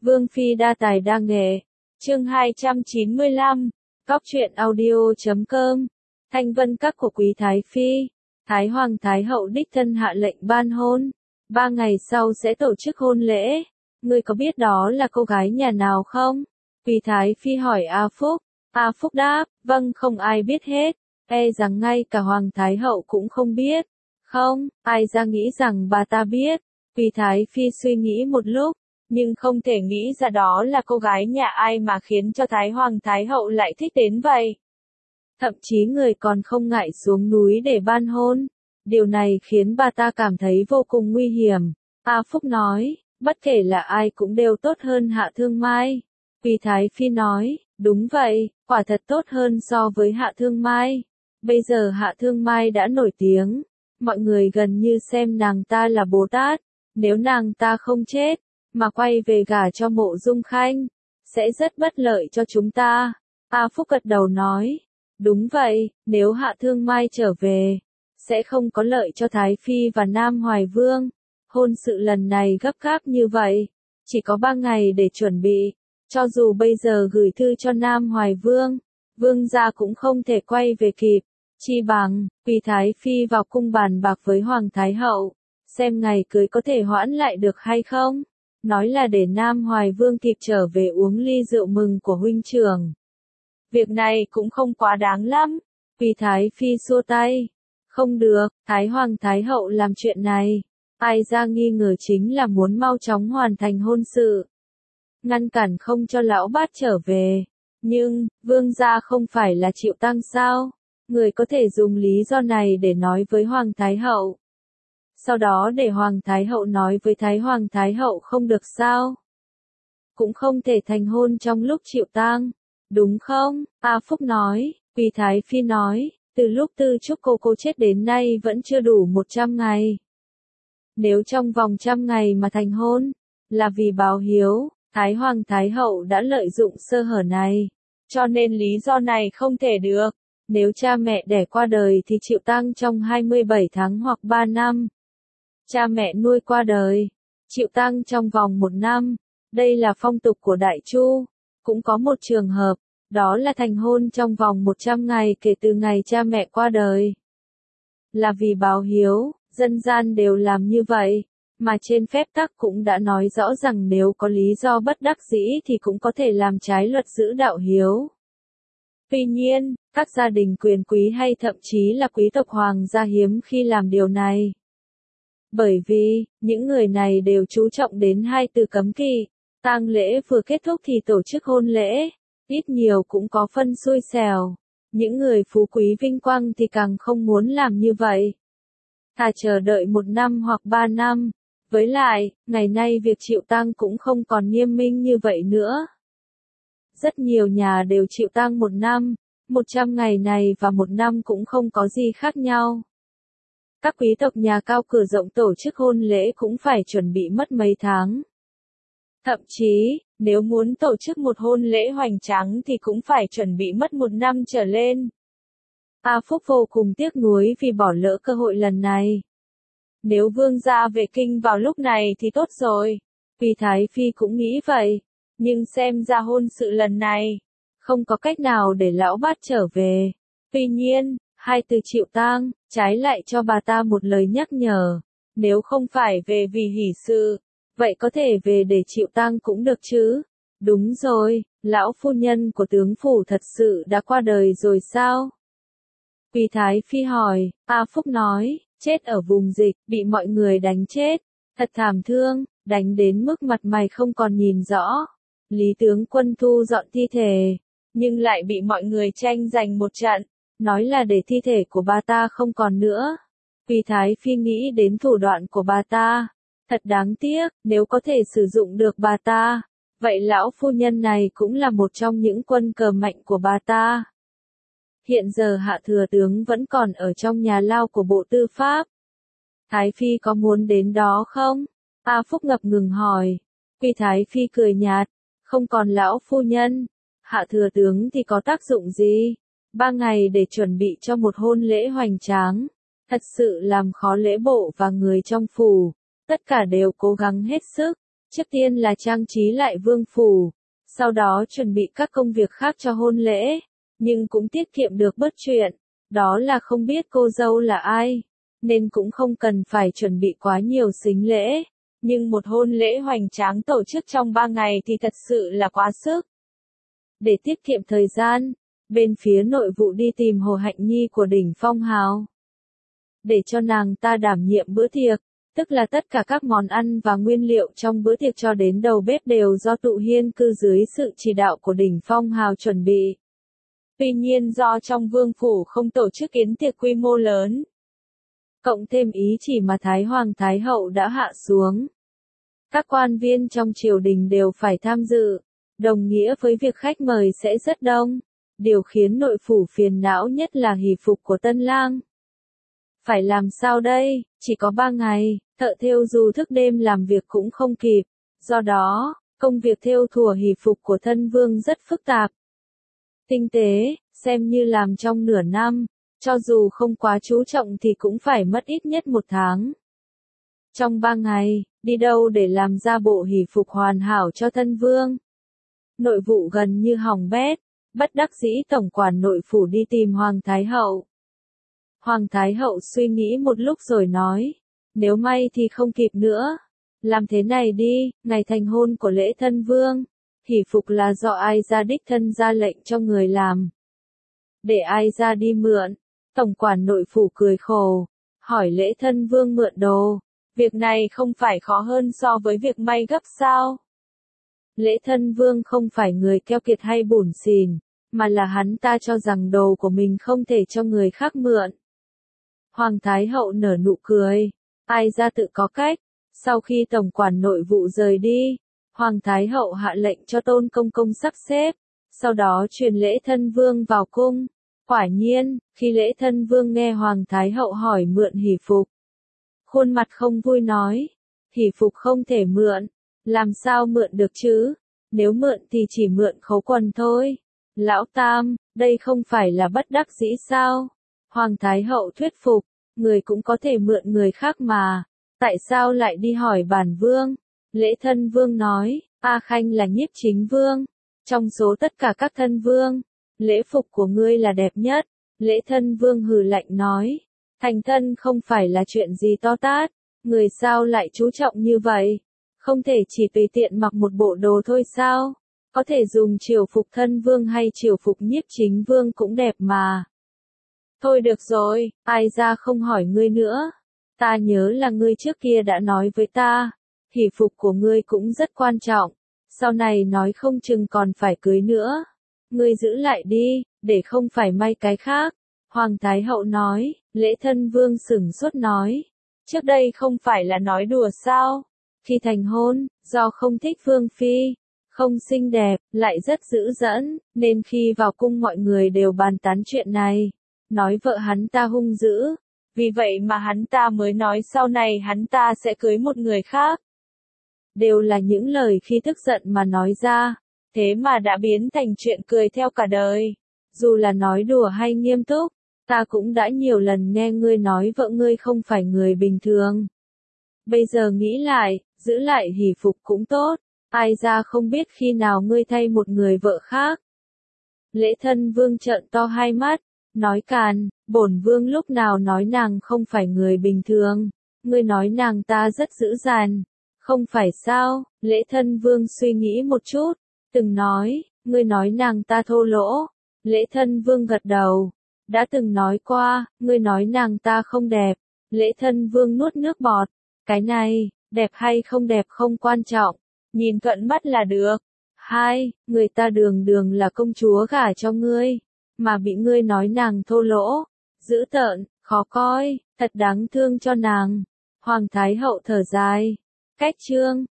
Vương Phi đa tài đa nghệ. Chương 295. Cóc truyện audio.com. Thanh vân các của quý Thái Phi. Thái Hoàng Thái Hậu đích thân hạ lệnh ban hôn. 3 ngày sau sẽ tổ chức hôn lễ. Ngươi có biết đó là cô gái nhà nào không? Quý Thái Phi hỏi A Phúc. A Phúc đáp, vâng, không ai biết hết. Rằng ngay cả Hoàng Thái Hậu cũng không biết. Không, ai ra nghĩ rằng bà ta biết. Quý Thái Phi suy nghĩ một lúc, nhưng không thể nghĩ ra đó là cô gái nhà ai mà khiến cho Thái Hoàng Thái Hậu lại thích đến vậy. Thậm chí người còn không ngại xuống núi để ban hôn. Điều này khiến bà ta cảm thấy vô cùng nguy hiểm. A Phúc nói, bất kể là ai cũng đều tốt hơn Hạ Thương Mai. Quý Thái Phi nói, đúng vậy, quả thật tốt hơn so với Hạ Thương Mai. Bây giờ Hạ Thương Mai đã nổi tiếng, mọi người gần như xem nàng ta là Bồ Tát. Nếu nàng ta không chết, mà quay về gả cho Mộ Dung Khanh, sẽ rất bất lợi cho chúng ta. A Phúc gật đầu nói, đúng vậy, nếu Hạ Thương Mai trở về, sẽ không có lợi cho Thái Phi và Nam Hoài Vương. Hôn sự lần này gấp gáp như vậy, chỉ có 3 ngày để chuẩn bị. Cho dù bây giờ gửi thư cho Nam Hoài Vương, Vương gia cũng không thể quay về kịp. Chi bằng, Quý Thái Phi vào cung bàn bạc với Hoàng Thái Hậu, xem ngày cưới có thể hoãn lại được hay không. Nói là để Nam Hoài Vương kịp trở về uống ly rượu mừng của huynh trưởng. Việc này cũng không quá đáng lắm. Quý Thái Phi xua tay. Không được, Thái Hoàng Thái Hậu làm chuyện này. Ai ra nghi ngờ chính là muốn mau chóng hoàn thành hôn sự. Ngăn cản không cho lão bát trở về. Nhưng, Vương gia không phải là Triệu Tăng sao? Người có thể dùng lý do này để nói với Hoàng Thái Hậu. Sau đó để Hoàng Thái Hậu nói với Thái Hoàng Thái Hậu không được sao? Cũng không thể thành hôn trong lúc chịu tang, đúng không? A Phúc nói. Quý Thái Phi nói, từ lúc Tư Trúc cô chết đến nay vẫn chưa đủ 100 ngày. Nếu trong vòng 100 ngày mà thành hôn, là vì báo hiếu, Thái Hoàng Thái Hậu đã lợi dụng sơ hở này, cho nên lý do này không thể được. Nếu cha mẹ đẻ qua đời thì chịu tang trong 27 tháng hoặc 3 năm. Cha mẹ nuôi qua đời, chịu tang trong vòng 1 năm. Đây là phong tục của Đại Chu. Cũng có một trường hợp, đó là thành hôn trong vòng 100 ngày kể từ ngày cha mẹ qua đời. Là vì báo hiếu, dân gian đều làm như vậy, mà trên phép tắc cũng đã nói rõ rằng nếu có lý do bất đắc dĩ thì cũng có thể làm trái luật giữ đạo hiếu. Tuy nhiên, các gia đình quyền quý hay thậm chí là quý tộc hoàng gia hiếm khi làm điều này. Bởi vì, những người này đều chú trọng đến 2 từ cấm kỵ. Tang lễ vừa kết thúc thì tổ chức hôn lễ, ít nhiều cũng có phân xui xẻo. Những người phú quý vinh quang thì càng không muốn làm như vậy. Thà chờ đợi 1 năm hoặc 3 năm. Với lại, ngày nay việc chịu tang cũng không còn nghiêm minh như vậy nữa. Rất nhiều nhà đều chịu tang 1 năm, 100 ngày này và 1 năm cũng không có gì khác nhau. Các quý tộc nhà cao cửa rộng tổ chức hôn lễ cũng phải chuẩn bị mất mấy tháng. Thậm chí, nếu muốn tổ chức một hôn lễ hoành tráng thì cũng phải chuẩn bị mất 1 năm trở lên. A Phúc vô cùng tiếc nuối vì bỏ lỡ cơ hội lần này. Nếu Vương gia về kinh vào lúc này thì tốt rồi. Quý Thái Phi cũng nghĩ vậy. Nhưng xem ra hôn sự lần này, không có cách nào để lão bát trở về. Tuy nhiên, 2 từ chịu tang, trái lại cho bà ta một lời nhắc nhở. Nếu không phải về vì hỷ sự, vậy có thể về để chịu tang cũng được chứ. Đúng rồi, lão phu nhân của tướng phủ thật sự đã qua đời rồi sao? Quý Thái Phi hỏi. A Phúc nói, chết ở vùng dịch, bị mọi người đánh chết. Thật thảm thương, đánh đến mức mặt mày không còn nhìn rõ. Lý tướng quân thu dọn thi thể, nhưng lại bị mọi người tranh giành một trận, nói là để thi thể của bà ta không còn nữa. Quý Thái Phi nghĩ đến thủ đoạn của bà ta, thật đáng tiếc, nếu có thể sử dụng được bà ta, vậy lão phu nhân này cũng là một trong những quân cờ mạnh của bà ta. Hiện giờ Hạ thừa tướng vẫn còn ở trong nhà lao của Bộ Tư pháp. Thái Phi có muốn đến đó không? A Phúc ngập ngừng hỏi. Quý Thái Phi cười nhạt. Không còn lão phu nhân, Hạ thừa tướng thì có tác dụng gì? 3 ngày để chuẩn bị cho một hôn lễ hoành tráng, thật sự làm khó lễ bộ và người trong phủ. Tất cả đều cố gắng hết sức, Trước tiên là trang trí lại vương phủ, sau đó chuẩn bị các công việc khác cho hôn lễ, nhưng cũng tiết kiệm được bớt chuyện, đó là không biết cô dâu là ai, nên cũng không cần phải chuẩn bị quá nhiều sính lễ, nhưng một hôn lễ hoành tráng tổ chức trong 3 ngày thì thật sự là quá sức. Để tiết kiệm thời gian, bên phía nội vụ đi tìm Hồ Hạnh Nhi của đỉnh Phong Hào, để cho nàng ta đảm nhiệm bữa tiệc, tức là tất cả các món ăn và nguyên liệu trong bữa tiệc cho đến đầu bếp đều do Tụ Hiên cư dưới sự chỉ đạo của đỉnh Phong Hào chuẩn bị. Tuy nhiên do trong vương phủ không tổ chức yến tiệc quy mô lớn, cộng thêm ý chỉ mà Thái Hoàng Thái Hậu đã hạ xuống, các quan viên trong triều đình đều phải tham dự, đồng nghĩa với việc khách mời sẽ rất đông. Điều khiến nội phủ phiền não nhất là hỷ phục của tân lang. Phải làm sao đây, chỉ có 3 ngày, thợ thêu dù thức đêm làm việc cũng không kịp, do đó, công việc thêu thùa hỷ phục của thân vương rất phức tạp. Tinh tế, xem như làm trong nửa năm, cho dù không quá chú trọng thì cũng phải mất ít nhất 1 tháng. Trong 3 ngày, đi đâu để làm ra bộ hỷ phục hoàn hảo cho thân vương? Nội vụ gần như hỏng bét, bất đắc dĩ tổng quản nội phủ đi tìm Hoàng Thái Hậu. Hoàng Thái Hậu suy nghĩ một lúc rồi nói, nếu may thì không kịp nữa. Làm thế này đi, ngày thành hôn của lễ thân vương, hỷ phục là do ai ra đích thân ra lệnh cho người làm. Để ai ra đi mượn, tổng quản nội phủ cười khổ, hỏi lễ thân vương mượn đồ. Việc này không phải khó hơn so với việc may gấp sao? Lễ thân vương không phải người keo kiệt hay bủn xỉn, mà là hắn ta cho rằng đồ của mình không thể cho người khác mượn. Hoàng Thái Hậu nở nụ cười, ai ra tự có cách. Sau khi tổng quản nội vụ rời đi, Hoàng Thái Hậu hạ lệnh cho Tôn Công Công sắp xếp, sau đó truyền lễ thân vương vào cung. Quả nhiên, khi lễ thân vương nghe Hoàng Thái Hậu hỏi mượn hỷ phục, khuôn mặt không vui nói, hỷ phục không thể mượn, làm sao mượn được chứ, nếu mượn thì chỉ mượn khấu quần thôi. Lão Tam, đây không phải là bất đắc dĩ sao? Hoàng Thái Hậu thuyết phục, người cũng có thể mượn người khác mà, tại sao lại đi hỏi bản vương? Lễ thân vương nói, A Khanh là nhiếp chính vương, trong số tất cả các thân vương, lễ phục của ngươi là đẹp nhất. Lễ thân vương hừ lạnh nói, thành thân không phải là chuyện gì to tát, người sao lại chú trọng như vậy? Không thể chỉ tùy tiện mặc một bộ đồ thôi sao? Có thể dùng triều phục thân vương hay triều phục nhiếp chính vương cũng đẹp mà. Thôi được rồi, ai ra không hỏi ngươi nữa. Ta nhớ là ngươi trước kia đã nói với ta, hỷ phục của ngươi cũng rất quan trọng, sau này nói không chừng còn phải cưới nữa. Ngươi giữ lại đi, để không phải may cái khác. Hoàng Thái Hậu nói, lễ thân vương sửng sốt nói, trước đây không phải là nói đùa sao? Khi thành hôn, do không thích vương phi, không xinh đẹp, lại rất dữ dẫn, nên khi vào cung mọi người đều bàn tán chuyện này, nói vợ hắn ta hung dữ, vì vậy mà hắn ta mới nói sau này hắn ta sẽ cưới một người khác. Đều là những lời khi tức giận mà nói ra, thế mà đã biến thành chuyện cười theo cả đời. Dù là nói đùa hay nghiêm túc, ta cũng đã nhiều lần nghe ngươi nói vợ ngươi không phải người bình thường. Bây giờ nghĩ lại, giữ lại hỷ phục cũng tốt, ai ra không biết khi nào ngươi thay một người vợ khác. Lễ thân vương trợn to hai mắt, nói càn, bổn vương lúc nào nói nàng không phải người bình thường, ngươi nói nàng ta rất dữ dằn, không phải sao? Lễ thân vương suy nghĩ một chút, từng nói, ngươi nói nàng ta thô lỗ. Lễ thân vương gật đầu, đã từng nói qua, ngươi nói nàng ta không đẹp. Lễ thân vương nuốt nước bọt, cái này, đẹp hay không đẹp không quan trọng, nhìn thuận mắt là được. Hai, người ta đường đường là công chúa gả cho ngươi, mà bị ngươi nói nàng thô lỗ, dữ tợn, khó coi, thật đáng thương cho nàng. Hoàng Thái Hậu thở dài, cách chương